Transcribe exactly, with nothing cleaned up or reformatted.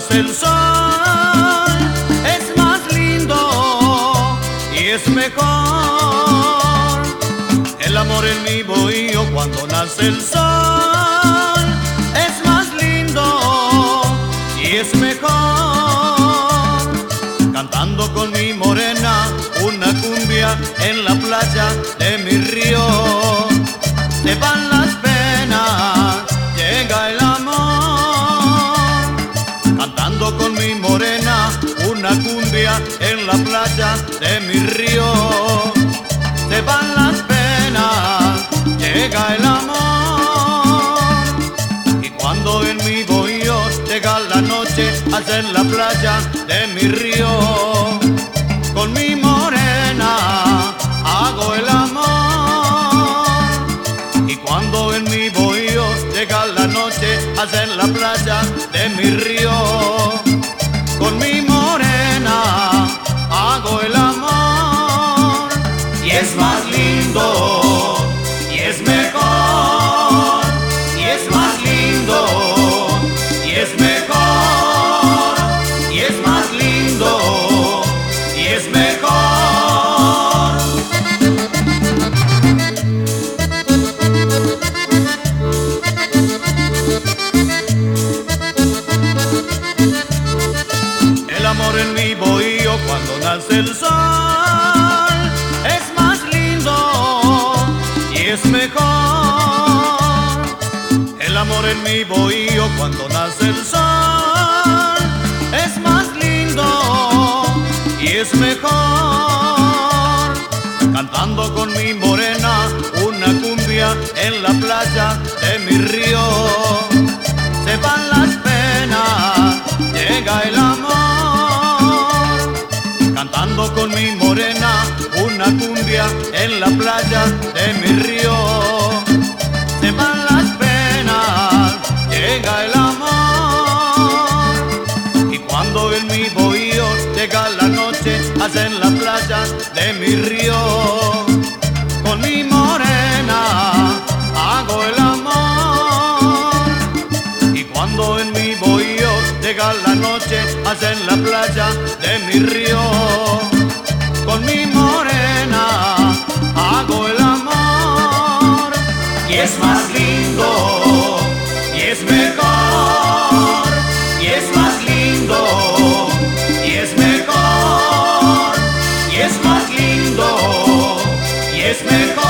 nace el sol es más lindo y es mejor. El amor en mi bohío cuando nace el sol es más lindo y es mejor. Cantando con mi morena una cumbia en la playa de mi río. Se van las penas, llega el amor. Cantando con mi morena una cumbia en la playa de mi río. Se van las penas, llega el amor. Y cuando en mi bohío llega la noche, allá en la playa de mi río, con mi morena hago el amor. Y cuando en mi bohío llega la noche, allá en la playa de mi río, con mi morena hago el amor. Y es más lindo, y es mejor, y es más lindo, y es mejor, y es más lindo, y es mejor. El amor en mi bohío cuando nace el sol es más lindo y es mejor. El amor en mi bohío cuando nace el sol es más lindo y es mejor. Cantando con mi morena una cumbia en la playa de mi río. Se van las penas, llega el amor. Cantando con mi morena una cumbia en la playa de mi río. Se van las penas, llega el amor. Y cuando en mi bohío llega la noche, allá en la playa de mi río, con mi morena hago el amor. Y cuando en mi bohío llega la noche, allá en la playa de mi río, con mi morena hago el amor. Y es más lindo, y es mejor, y es más lindo, y es mejor, y es más lindo, y es mejor.